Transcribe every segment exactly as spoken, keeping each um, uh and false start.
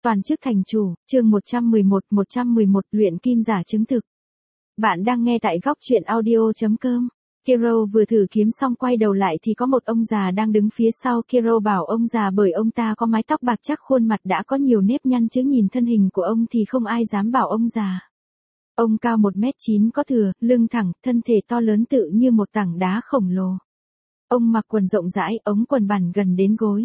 Toàn chức thành chủ, chương một trăm mười một, một trăm mười một luyện kim giả chứng thực. Bạn đang nghe tại góc truyện audio chấm com. Kiro vừa thử kiếm xong quay đầu lại thì có một ông già đang đứng phía sau. Kiro bảo ông già bởi ông ta có mái tóc bạc chắc khuôn mặt đã có nhiều nếp nhăn chứ nhìn thân hình của ông thì không ai dám bảo ông già. Ông cao một mét chín có thừa, lưng thẳng, thân thể to lớn tự như một tảng đá khổng lồ. Ông mặc quần rộng rãi, ống quần bằn gần đến gối.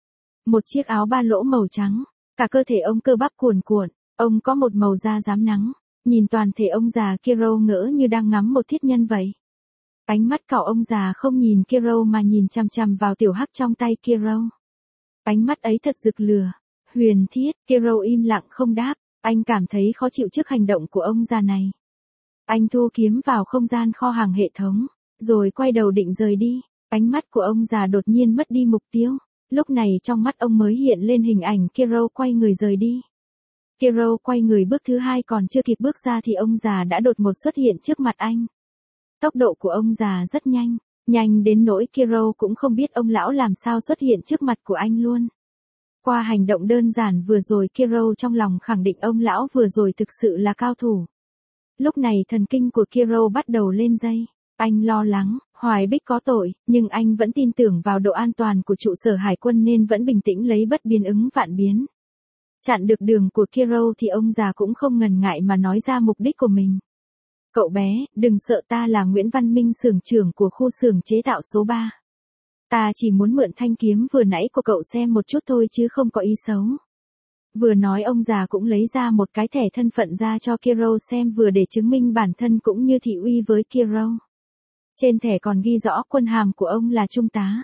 Một chiếc áo ba lỗ màu trắng. Cả cơ thể ông cơ bắp cuồn cuộn, ông có một màu da rám nắng, nhìn toàn thể ông già Kiro ngỡ như đang ngắm một thiết nhân vậy. Ánh mắt cậu ông già không nhìn Kiro mà nhìn chằm chằm vào tiểu hắc trong tay Kiro. Ánh mắt ấy thật rực lửa, huyền thiết. Kiro im lặng không đáp, anh cảm thấy khó chịu trước hành động của ông già này. Anh thu kiếm vào không gian kho hàng hệ thống, rồi quay đầu định rời đi. Ánh mắt của ông già đột nhiên mất đi mục tiêu. Lúc này trong mắt ông mới hiện lên hình ảnh Kiro quay người rời đi. Kiro quay người bước thứ hai còn chưa kịp bước ra thì ông già đã đột ngột xuất hiện trước mặt anh. Tốc độ của ông già rất nhanh, nhanh đến nỗi Kiro cũng không biết ông lão làm sao xuất hiện trước mặt của anh luôn. Qua hành động đơn giản vừa rồi Kiro trong lòng khẳng định ông lão vừa rồi thực sự là cao thủ. Lúc này thần kinh của Kiro bắt đầu lên dây. Anh lo lắng, Hoài Bích có tội, nhưng anh vẫn tin tưởng vào độ an toàn của trụ sở hải quân nên vẫn bình tĩnh lấy bất biến ứng vạn biến. Chặn được đường của Kiro thì ông già cũng không ngần ngại mà nói ra mục đích của mình. Cậu bé, đừng sợ, ta là Nguyễn Văn Minh, xưởng trưởng của khu xưởng chế tạo số ba. Ta chỉ muốn mượn thanh kiếm vừa nãy của cậu xem một chút thôi chứ không có ý xấu. Vừa nói ông già cũng lấy ra một cái thẻ thân phận ra cho Kiro xem vừa để chứng minh bản thân cũng như thị uy với Kiro. Trên thẻ còn ghi rõ quân hàm của ông là trung tá.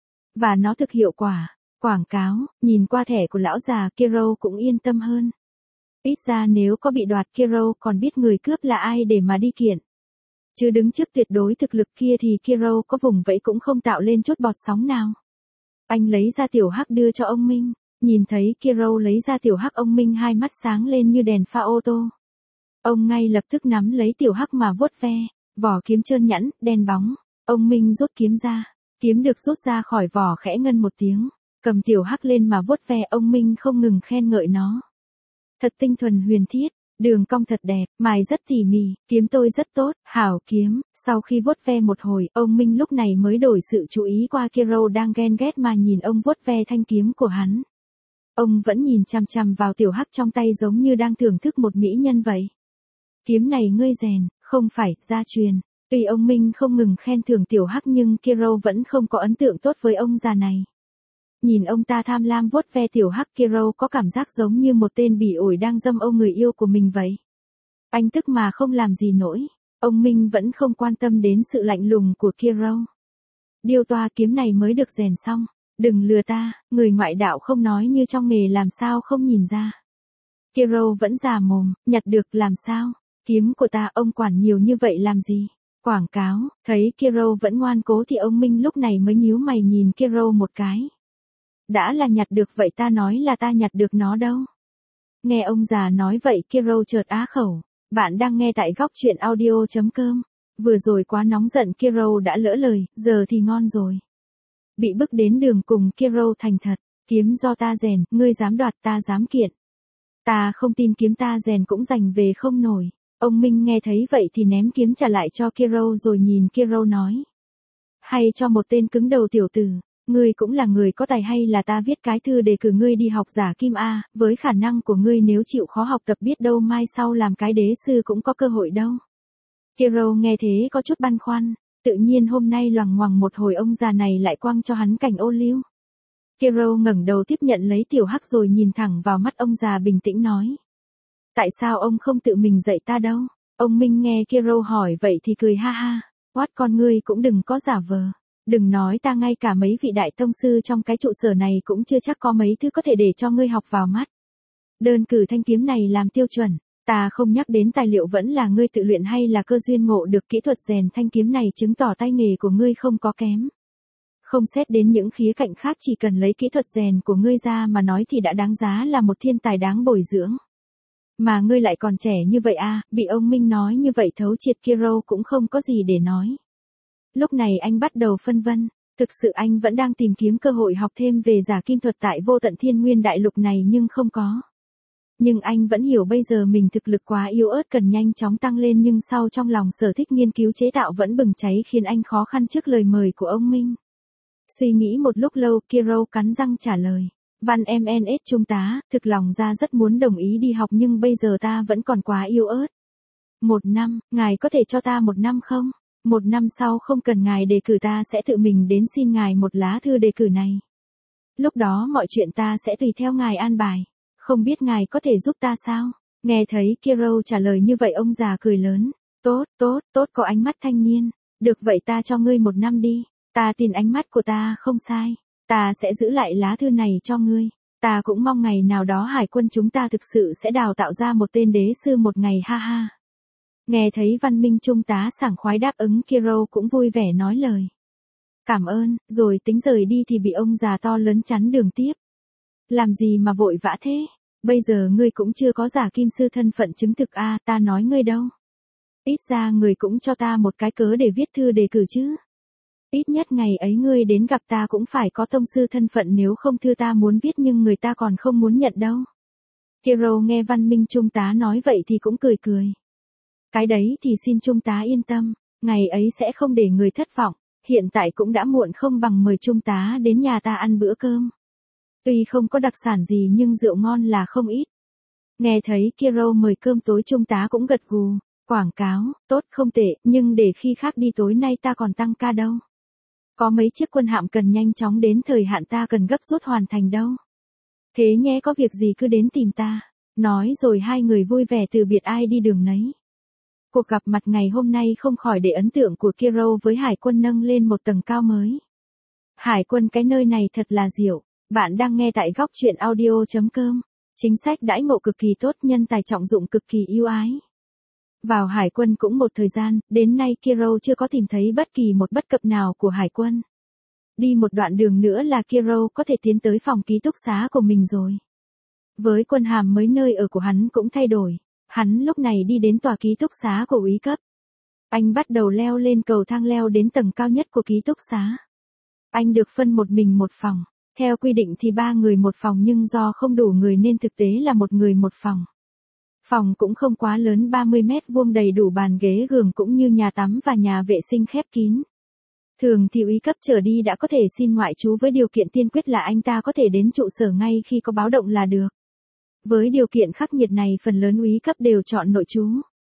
Và nó thực hiệu quả. Quảng cáo, nhìn qua thẻ của lão già Kiro cũng yên tâm hơn. Ít ra nếu có bị đoạt Kiro còn biết người cướp là ai để mà đi kiện. Chứ đứng trước tuyệt đối thực lực kia thì Kiro có vùng vẫy cũng không tạo lên chút bọt sóng nào. Anh lấy ra tiểu hắc đưa cho ông Minh. Nhìn thấy Kiro lấy ra tiểu hắc ông Minh hai mắt sáng lên như đèn pha ô tô. Ông ngay lập tức nắm lấy tiểu hắc mà vuốt ve. Vỏ kiếm trơn nhẵn, đen bóng. Ông Minh rút kiếm ra. Kiếm được rút ra khỏi vỏ khẽ ngân một tiếng. Cầm tiểu hắc lên mà vuốt ve, ông Minh không ngừng khen ngợi nó. Thật tinh thuần huyền thiết, đường cong thật đẹp, mài rất tỉ mỉ, kiếm tôi rất tốt, hảo kiếm. Sau khi vuốt ve một hồi, ông Minh lúc này mới đổi sự chú ý qua Kiro đang ghen ghét mà nhìn ông vuốt ve thanh kiếm của hắn. Ông vẫn nhìn chằm chằm vào tiểu hắc trong tay giống như đang thưởng thức một mỹ nhân vậy. Kiếm này ngươi rèn, không phải gia truyền. Tuy ông Minh không ngừng khen thưởng tiểu hắc nhưng Kiro vẫn không có ấn tượng tốt với ông già này. Nhìn ông ta tham lam vuốt ve tiểu hắc, Kiro có cảm giác giống như một tên bỉ ổi đang dâm ô người yêu của mình vậy. Anh tức mà không làm gì nổi. Ông Minh vẫn không quan tâm đến sự lạnh lùng của Kiro. Điêu toa, kiếm này mới được rèn xong. Đừng lừa ta, người ngoại đạo không nói như trong nghề làm sao không nhìn ra. Kiro vẫn già mồm, nhặt được làm sao. Kiếm của ta, ông quản nhiều như vậy làm gì? Quảng cáo, thấy Kiro vẫn ngoan cố thì ông Minh lúc này mới nhíu mày nhìn Kiro một cái. Đã là nhặt được vậy ta nói là ta nhặt được nó đâu. Nghe ông già nói vậy Kiro chợt á khẩu. Bạn đang nghe tại góc truyện audio chấm com. Vừa rồi quá nóng giận Kiro đã lỡ lời, giờ thì ngon rồi. Bị bức đến đường cùng Kiro thành thật. Kiếm do ta rèn, ngươi dám đoạt ta dám kiện. Ta không tin kiếm ta rèn cũng giành về không nổi. Ông Minh nghe thấy vậy thì ném kiếm trả lại cho Kiro rồi nhìn Kiro nói. Hay cho một tên cứng đầu tiểu tử, ngươi cũng là người có tài hay là ta viết cái thư đề cử ngươi đi học giả kim A, với khả năng của ngươi nếu chịu khó học tập biết đâu mai sau làm cái đế sư cũng có cơ hội đâu. Kiro nghe thế có chút băn khoăn, tự nhiên hôm nay loằng ngoằng một hồi ông già này lại quăng cho hắn cảnh ô liu. Kiro ngẩng đầu tiếp nhận lấy tiểu hắc rồi nhìn thẳng vào mắt ông già bình tĩnh nói. Tại sao ông không tự mình dạy ta đâu? Ông Minh nghe Kiro hỏi vậy thì cười ha ha. Quát, con ngươi cũng đừng có giả vờ. Đừng nói ta, ngay cả mấy vị đại tông sư trong cái trụ sở này cũng chưa chắc có mấy thứ có thể để cho ngươi học vào mắt. Đơn cử thanh kiếm này làm tiêu chuẩn. Ta không nhắc đến tài liệu vẫn là ngươi tự luyện hay là cơ duyên ngộ được kỹ thuật rèn thanh kiếm này chứng tỏ tay nghề của ngươi không có kém. Không xét đến những khía cạnh khác, chỉ cần lấy kỹ thuật rèn của ngươi ra mà nói thì đã đáng giá là một thiên tài đáng bồi dưỡng. Mà ngươi lại còn trẻ như vậy à, bị ông Minh nói như vậy thấu triệt Kiro cũng không có gì để nói. Lúc này anh bắt đầu phân vân, thực sự anh vẫn đang tìm kiếm cơ hội học thêm về giả kim thuật tại vô tận thiên nguyên đại lục này nhưng không có. Nhưng anh vẫn hiểu bây giờ mình thực lực quá yếu ớt cần nhanh chóng tăng lên, nhưng sau trong lòng sở thích nghiên cứu chế tạo vẫn bừng cháy khiến anh khó khăn trước lời mời của ông Minh. Suy nghĩ một lúc lâu, Kiro cắn răng trả lời. Văn em en ét trung tá, thực lòng ra rất muốn đồng ý đi học nhưng bây giờ ta vẫn còn quá yếu ớt. Một năm, ngài có thể cho ta một năm không? Một năm sau không cần ngài đề cử ta sẽ tự mình đến xin ngài một lá thư đề cử này. Lúc đó mọi chuyện ta sẽ tùy theo ngài an bài. Không biết ngài có thể giúp ta sao? Nghe thấy Kiro trả lời như vậy ông già cười lớn. Tốt, tốt, tốt, có ánh mắt thanh niên. Được vậy ta cho ngươi một năm đi. Ta tin ánh mắt của ta không sai. Ta sẽ giữ lại lá thư này cho ngươi. Ta cũng mong ngày nào đó hải quân chúng ta thực sự sẽ đào tạo ra một tên đế sư một ngày, ha ha. Nghe thấy Văn Minh trung tá sảng khoái đáp ứng, Kiro cũng vui vẻ nói lời. Cảm ơn, rồi tính rời đi thì bị ông già to lớn chắn đường tiếp. Làm gì mà vội vã thế? Bây giờ ngươi cũng chưa có giả kim sư thân phận chứng thực a, à, ta nói ngươi đâu. Ít ra người cũng cho ta một cái cớ để viết thư đề cử chứ. Ít nhất ngày ấy ngươi đến gặp ta cũng phải có tông sư thân phận, nếu không thư ta muốn viết nhưng người ta còn không muốn nhận đâu. Kiro nghe Văn Minh trung tá nói vậy thì cũng cười cười. Cái đấy thì xin trung tá yên tâm, ngày ấy sẽ không để người thất vọng, hiện tại cũng đã muộn không bằng mời trung tá đến nhà ta ăn bữa cơm. Tuy không có đặc sản gì nhưng rượu ngon là không ít. Nghe thấy Kiro mời cơm tối trung tá cũng gật gù, quảng cáo, tốt không tệ, nhưng để khi khác đi, tối nay ta còn tăng ca đâu. Có mấy chiếc quân hạm cần nhanh chóng đến thời hạn ta cần gấp rút hoàn thành đâu. Thế nhé, có việc gì cứ đến tìm ta. Nói rồi hai người vui vẻ từ biệt, ai đi đường nấy. Cuộc gặp mặt ngày hôm nay không khỏi để ấn tượng của Kiro với hải quân nâng lên một tầng cao mới. Hải quân, cái nơi này thật là diệu. Bạn đang nghe tại góc truyện audio chấm com. Chính sách đãi ngộ cực kỳ tốt, nhân tài trọng dụng cực kỳ ưu ái. Vào hải quân cũng một thời gian, đến nay Kiro chưa có tìm thấy bất kỳ một bất cập nào của hải quân. Đi một đoạn đường nữa là Kiro có thể tiến tới phòng ký túc xá của mình rồi. Với quân hàm mới, nơi ở của hắn cũng thay đổi. Hắn lúc này đi đến tòa ký túc xá của úy cấp. Anh bắt đầu leo lên cầu thang leo đến tầng cao nhất của ký túc xá. Anh được phân một mình một phòng. Theo quy định thì ba người một phòng nhưng do không đủ người nên thực tế là một người một phòng. Phòng cũng không quá lớn, ba mươi mét vuông, đầy đủ bàn ghế giường cũng như nhà tắm và nhà vệ sinh khép kín. Thường thì úy cấp trở đi đã có thể xin ngoại trú với điều kiện tiên quyết là anh ta có thể đến trụ sở ngay khi có báo động là được. Với điều kiện khắc nghiệt này phần lớn úy cấp đều chọn nội trú.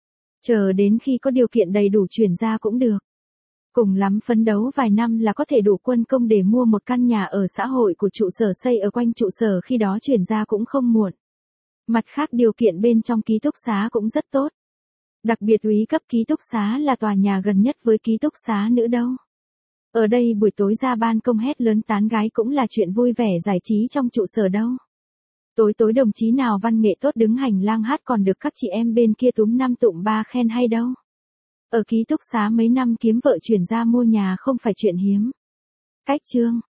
Chờ đến khi có điều kiện đầy đủ chuyển ra cũng được. Cùng lắm phấn đấu vài năm là có thể đủ quân công để mua một căn nhà ở xã hội của trụ sở xây ở quanh trụ sở, khi đó chuyển ra cũng không muộn. Mặt khác điều kiện bên trong ký túc xá cũng rất tốt. Đặc biệt úy cấp ký túc xá là tòa nhà gần nhất với ký túc xá nữ đâu. Ở đây buổi tối ra ban công hét lớn tán gái cũng là chuyện vui vẻ giải trí trong trụ sở đâu. Tối tối đồng chí nào văn nghệ tốt đứng hành lang hát còn được các chị em bên kia túm năm tụm ba khen hay đâu. Ở ký túc xá mấy năm kiếm vợ chuyển ra mua nhà không phải chuyện hiếm. Cách chương